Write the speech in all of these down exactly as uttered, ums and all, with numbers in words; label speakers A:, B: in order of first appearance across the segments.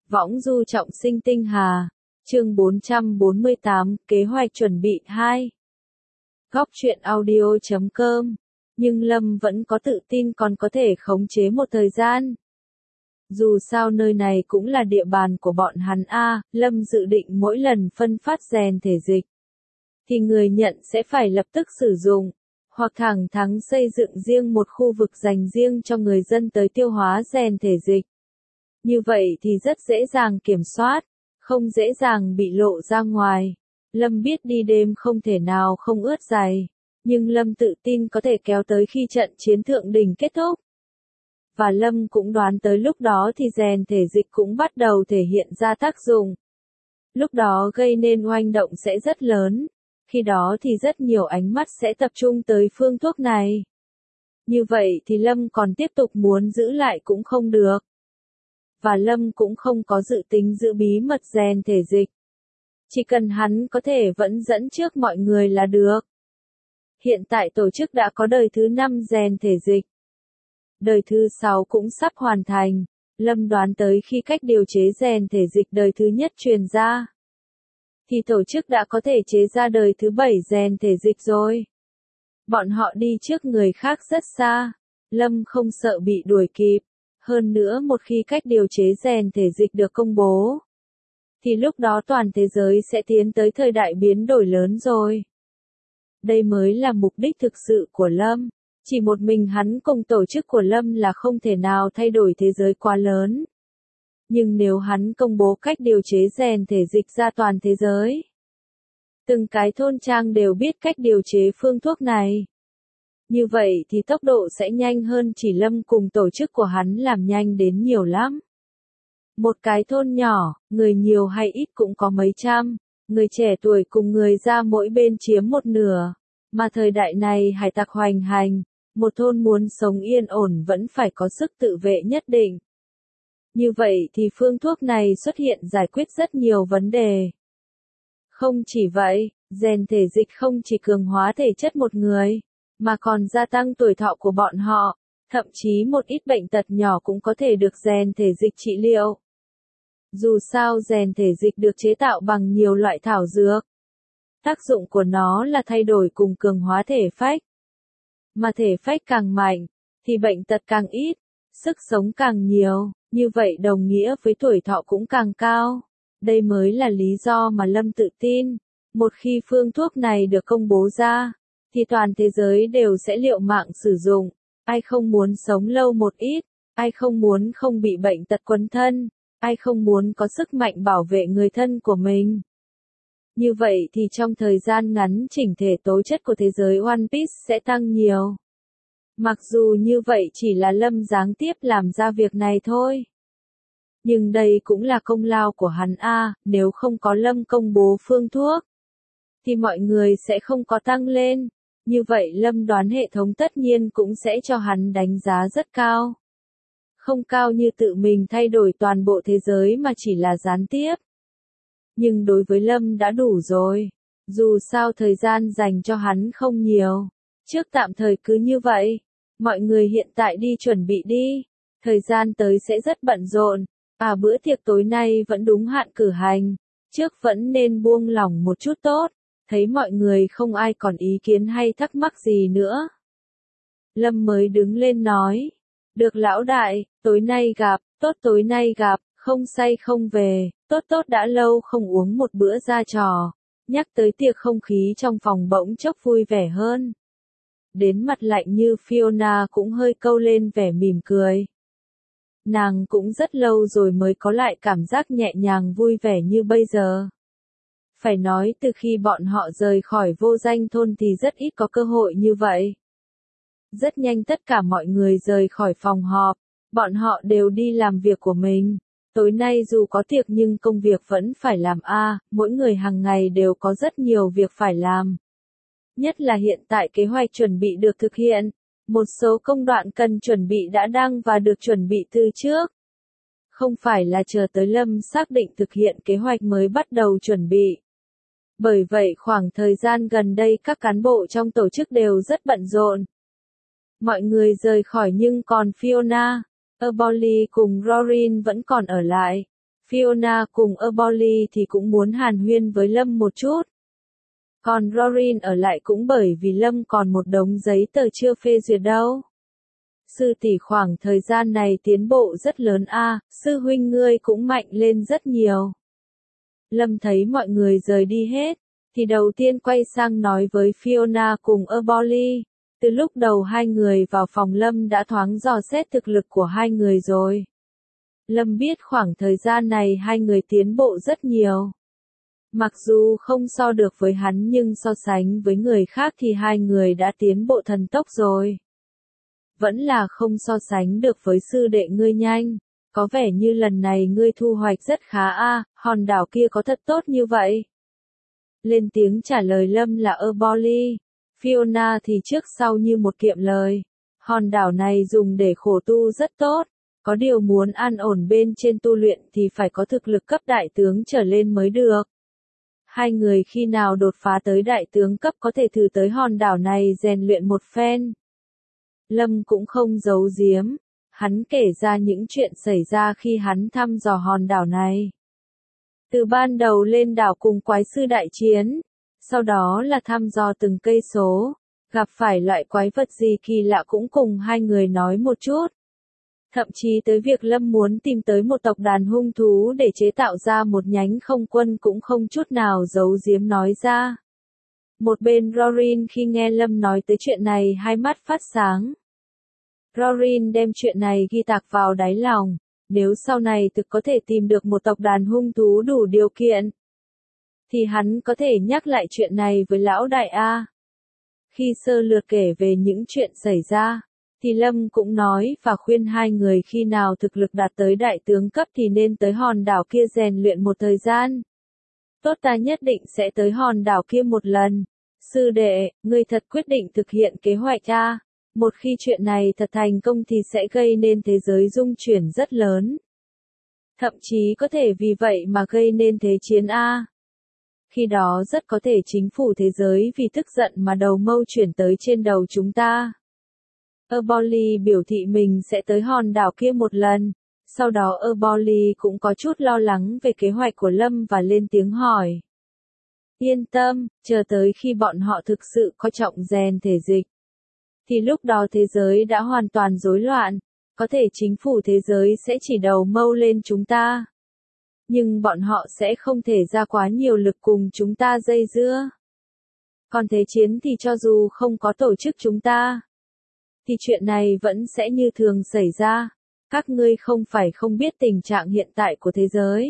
A: Võng du trọng sinh tinh hà. Chương bốn trăm bốn mươi tám, kế hoạch chuẩn bị hai. Góc truyện audio chấm com. Nhưng Lâm vẫn có tự tin còn có thể khống chế một thời gian. Dù sao nơi này cũng là địa bàn của bọn hắn a, Lâm dự định mỗi lần phân phát rèn thể dịch thì người nhận sẽ phải lập tức sử dụng, hoặc thẳng thắn xây dựng riêng một khu vực dành riêng cho người dân tới tiêu hóa rèn thể dịch. Như vậy thì rất dễ dàng kiểm soát, không dễ dàng bị lộ ra ngoài. Lâm biết đi đêm không thể nào không ướt giày, nhưng Lâm tự tin có thể kéo tới khi trận chiến thượng đỉnh kết thúc. Và Lâm cũng đoán tới lúc đó thì rèn thể dịch cũng bắt đầu thể hiện ra tác dụng. Lúc đó gây nên oanh động sẽ rất lớn, khi đó thì rất nhiều ánh mắt sẽ tập trung tới phương thuốc này. Như vậy thì Lâm còn tiếp tục muốn giữ lại cũng không được. Và Lâm cũng không có dự tính giữ bí mật rèn thể dịch. Chỉ cần hắn có thể vẫn dẫn trước mọi người là được. Hiện tại tổ chức đã có đời thứ năm rèn thể dịch. Đời thứ sáu cũng sắp hoàn thành. Lâm đoán tới khi cách điều chế rèn thể dịch đời thứ nhất truyền ra, thì tổ chức đã có thể chế ra đời thứ bảy rèn thể dịch rồi. Bọn họ đi trước người khác rất xa. Lâm không sợ bị đuổi kịp. Hơn nữa một khi cách điều chế rèn thể dịch được công bố, thì lúc đó toàn thế giới sẽ tiến tới thời đại biến đổi lớn rồi. Đây mới là mục đích thực sự của Lâm. Chỉ một mình hắn cùng tổ chức của Lâm là không thể nào thay đổi thế giới quá lớn. Nhưng nếu hắn công bố cách điều chế rèn thể dịch ra toàn thế giới, từng cái thôn trang đều biết cách điều chế phương thuốc này, như vậy thì tốc độ sẽ nhanh hơn chỉ Lâm cùng tổ chức của hắn làm nhanh đến nhiều lắm. Một cái thôn nhỏ, người nhiều hay ít cũng có mấy trăm, người trẻ tuổi cùng người già mỗi bên chiếm một nửa. Mà thời đại này hải tặc hoành hành, một thôn muốn sống yên ổn vẫn phải có sức tự vệ nhất định. Như vậy thì phương thuốc này xuất hiện giải quyết rất nhiều vấn đề. Không chỉ vậy, rèn thể dịch không chỉ cường hóa thể chất một người, mà còn gia tăng tuổi thọ của bọn họ, thậm chí một ít bệnh tật nhỏ cũng có thể được rèn thể dịch trị liệu. Dù sao rèn thể dịch được chế tạo bằng nhiều loại thảo dược. Tác dụng của nó là thay đổi cùng cường hóa thể phách. Mà thể phách càng mạnh, thì bệnh tật càng ít, sức sống càng nhiều, như vậy đồng nghĩa với tuổi thọ cũng càng cao. Đây mới là lý do mà Lâm tự tin, một khi phương thuốc này được công bố ra, thì toàn thế giới đều sẽ liều mạng sử dụng. Ai không muốn sống lâu một ít, ai không muốn không bị bệnh tật quấn thân, ai không muốn có sức mạnh bảo vệ người thân của mình. Như vậy thì trong thời gian ngắn chỉnh thể tố chất của thế giới One Piece sẽ tăng nhiều. Mặc dù như vậy chỉ là Lâm gián tiếp làm ra việc này thôi. Nhưng đây cũng là công lao của hắn a, nếu không có Lâm công bố phương thuốc, thì mọi người sẽ không có tăng lên. Như vậy Lâm đoán hệ thống tất nhiên cũng sẽ cho hắn đánh giá rất cao. Không cao như tự mình thay đổi toàn bộ thế giới mà chỉ là gián tiếp. Nhưng đối với Lâm đã đủ rồi. Dù sao thời gian dành cho hắn không nhiều. Trước tạm thời cứ như vậy. Mọi người hiện tại đi chuẩn bị đi. Thời gian tới sẽ rất bận rộn. À bữa tiệc tối nay vẫn đúng hạn cử hành. Trước vẫn nên buông lỏng một chút tốt. Thấy mọi người không ai còn ý kiến hay thắc mắc gì nữa. Lâm mới đứng lên nói. Được lão đại, tối nay gặp, tốt tối nay gặp, không say không về, tốt tốt đã lâu không uống một bữa ra trò. Nhắc tới tiệc không khí trong phòng bỗng chốc vui vẻ hơn. Đến mặt lạnh như Fiona cũng hơi câu lên vẻ mỉm cười. Nàng cũng rất lâu rồi mới có lại cảm giác nhẹ nhàng vui vẻ như bây giờ. Phải nói từ khi bọn họ rời khỏi vô danh thôn thì rất ít có cơ hội như vậy. Rất nhanh tất cả mọi người rời khỏi phòng họp, bọn họ đều đi làm việc của mình. Tối nay dù có tiệc nhưng công việc vẫn phải làm a, mỗi người hàng ngày đều có rất nhiều việc phải làm. Nhất là hiện tại kế hoạch chuẩn bị được thực hiện, một số công đoạn cần chuẩn bị đã đăng và được chuẩn bị từ trước. Không phải là chờ tới Lâm xác định thực hiện kế hoạch mới bắt đầu chuẩn bị. Bởi vậy khoảng thời gian gần đây các cán bộ trong tổ chức đều rất bận rộn. Mọi người rời khỏi nhưng còn Fiona, Erboli cùng Rorin vẫn còn ở lại. Fiona cùng Erboli thì cũng muốn hàn huyên với Lâm một chút. Còn Rorin ở lại cũng bởi vì Lâm còn một đống giấy tờ chưa phê duyệt đâu. Sư tỷ khoảng thời gian này tiến bộ rất lớn a, à, sư huynh ngươi cũng mạnh lên rất nhiều. Lâm thấy mọi người rời đi hết, thì đầu tiên quay sang nói với Fiona cùng Erboli. Từ lúc đầu hai người vào phòng Lâm đã thoáng dò xét thực lực của hai người rồi. Lâm biết khoảng thời gian này hai người tiến bộ rất nhiều. Mặc dù không so được với hắn nhưng so sánh với người khác thì hai người đã tiến bộ thần tốc rồi. Vẫn là không so sánh được với sư đệ ngươi nhanh. Có vẻ như lần này ngươi thu hoạch rất khá a, à, hòn đảo kia có thật tốt như vậy. Lên tiếng trả lời Lâm là Erboli. Fiona thì trước sau như một kiệm lời. Hòn đảo này dùng để khổ tu rất tốt. Có điều muốn an ổn bên trên tu luyện thì phải có thực lực cấp đại tướng trở lên mới được. Hai người khi nào đột phá tới đại tướng cấp có thể thử tới hòn đảo này rèn luyện một phen. Lâm cũng không giấu giếm. Hắn kể ra những chuyện xảy ra khi hắn thăm dò hòn đảo này. Từ ban đầu lên đảo cùng quái sư đại chiến, sau đó là thăm dò từng cây số, gặp phải loại quái vật gì kỳ lạ cũng cùng hai người nói một chút. Thậm chí tới việc Lâm muốn tìm tới một tộc đàn hung thú để chế tạo ra một nhánh không quân cũng không chút nào giấu giếm nói ra. Một bên Rorin khi nghe Lâm nói tới chuyện này hai mắt phát sáng. Rorin đem chuyện này ghi tạc vào đáy lòng, nếu sau này thực có thể tìm được một tộc đàn hung thú đủ điều kiện, thì hắn có thể nhắc lại chuyện này với lão đại A. Khi sơ lược kể về những chuyện xảy ra, thì Lâm cũng nói và khuyên hai người khi nào thực lực đạt tới đại tướng cấp thì nên tới hòn đảo kia rèn luyện một thời gian. Tốt, ta nhất định sẽ tới hòn đảo kia một lần. Sư đệ, ngươi thật quyết định thực hiện kế hoạch A. Một khi chuyện này thật thành công thì sẽ gây nên thế giới rung chuyển rất lớn. Thậm chí có thể vì vậy mà gây nên thế chiến A. Khi đó rất có thể chính phủ thế giới vì tức giận mà đầu mâu chuyển tới trên đầu chúng ta. Erboli biểu thị mình sẽ tới hòn đảo kia một lần. Sau đó Erboli cũng có chút lo lắng về kế hoạch của Lâm và lên tiếng hỏi. Yên tâm, chờ tới khi bọn họ thực sự coi trọng rèn thể dịch. Thì lúc đó thế giới đã hoàn toàn rối loạn, có thể chính phủ thế giới sẽ chỉ đầu mâu lên chúng ta. Nhưng bọn họ sẽ không thể ra quá nhiều lực cùng chúng ta dây dưa. Còn thế chiến thì cho dù không có tổ chức chúng ta, thì chuyện này vẫn sẽ như thường xảy ra. Các ngươi không phải không biết tình trạng hiện tại của thế giới.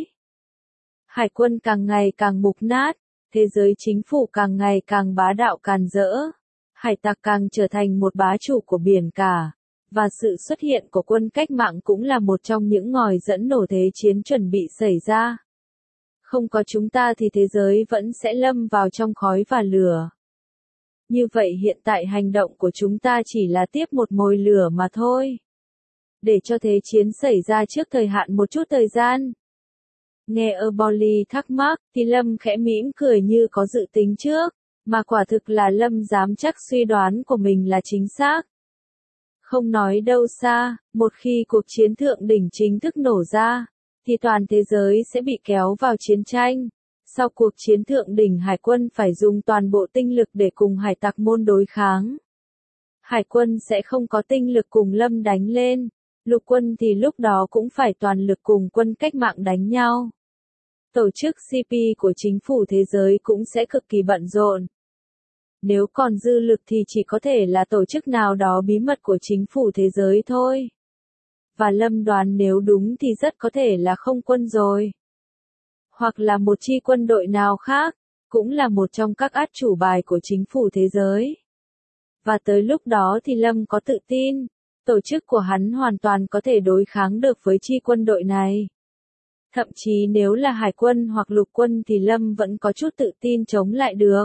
A: Hải quân càng ngày càng mục nát, thế giới chính phủ càng ngày càng bá đạo càn rỡ. Hải tặc càng trở thành một bá chủ của biển cả, và sự xuất hiện của quân cách mạng cũng là một trong những ngòi dẫn nổ thế chiến chuẩn bị xảy ra. Không có chúng ta thì thế giới vẫn sẽ lâm vào trong khói và lửa. Như vậy hiện tại hành động của chúng ta chỉ là tiếp một mồi lửa mà thôi. Để cho thế chiến xảy ra trước thời hạn một chút thời gian. Nghe Erboli thắc mắc, thì Lâm khẽ mỉm cười như có dự tính trước. Mà quả thực là Lâm dám chắc suy đoán của mình là chính xác. Không nói đâu xa, một khi cuộc chiến thượng đỉnh chính thức nổ ra, thì toàn thế giới sẽ bị kéo vào chiến tranh. Sau cuộc chiến thượng đỉnh Hải quân phải dùng toàn bộ tinh lực để cùng hải tặc môn đối kháng. Hải quân sẽ không có tinh lực cùng Lâm đánh lên, lục quân thì lúc đó cũng phải toàn lực cùng quân cách mạng đánh nhau. Tổ chức xê pê của chính phủ thế giới cũng sẽ cực kỳ bận rộn. Nếu còn dư lực thì chỉ có thể là tổ chức nào đó bí mật của chính phủ thế giới thôi. Và Lâm đoán nếu đúng thì rất có thể là không quân rồi. Hoặc là một chi quân đội nào khác, cũng là một trong các át chủ bài của chính phủ thế giới. Và tới lúc đó thì Lâm có tự tin, tổ chức của hắn hoàn toàn có thể đối kháng được với chi quân đội này. Thậm chí nếu là hải quân hoặc lục quân thì Lâm vẫn có chút tự tin chống lại được.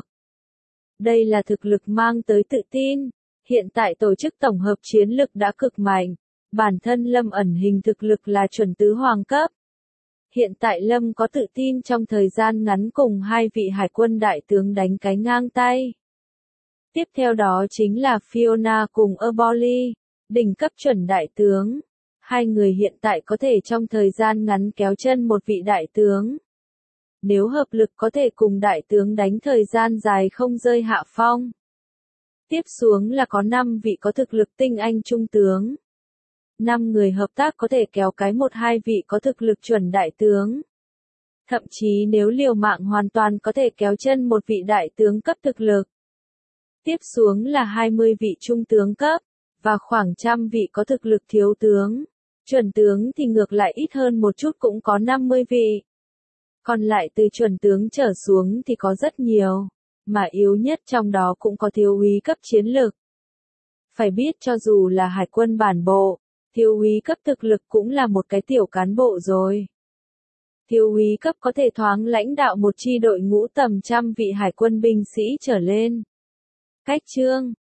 A: Đây là thực lực mang tới tự tin. Hiện tại tổ chức tổng hợp chiến lực đã cực mạnh. Bản thân Lâm ẩn hình thực lực là chuẩn tứ hoàng cấp. Hiện tại Lâm có tự tin trong thời gian ngắn cùng hai vị hải quân đại tướng đánh cái ngang tay. Tiếp theo đó chính là Fiona cùng Erboli, đỉnh cấp chuẩn đại tướng. Hai người hiện tại có thể trong thời gian ngắn kéo chân một vị đại tướng. Nếu hợp lực có thể cùng đại tướng đánh thời gian dài không rơi hạ phong. Tiếp xuống là có năm vị có thực lực tinh anh trung tướng. Năm người hợp tác có thể kéo cái một hai vị có thực lực chuẩn đại tướng. Thậm chí nếu liều mạng hoàn toàn có thể kéo chân một vị đại tướng cấp thực lực. Tiếp xuống là hai mươi vị trung tướng cấp, và khoảng trăm vị có thực lực thiếu tướng. Chuẩn tướng thì ngược lại ít hơn một chút cũng có năm mươi vị. Còn lại từ chuẩn tướng trở xuống thì có rất nhiều, mà yếu nhất trong đó cũng có thiếu úy cấp chiến lực. Phải biết cho dù là hải quân bản bộ, thiếu úy cấp thực lực cũng là một cái tiểu cán bộ rồi. Thiếu úy cấp có thể thoáng lãnh đạo một chi đội ngũ tầm trăm vị hải quân binh sĩ trở lên. Cách chương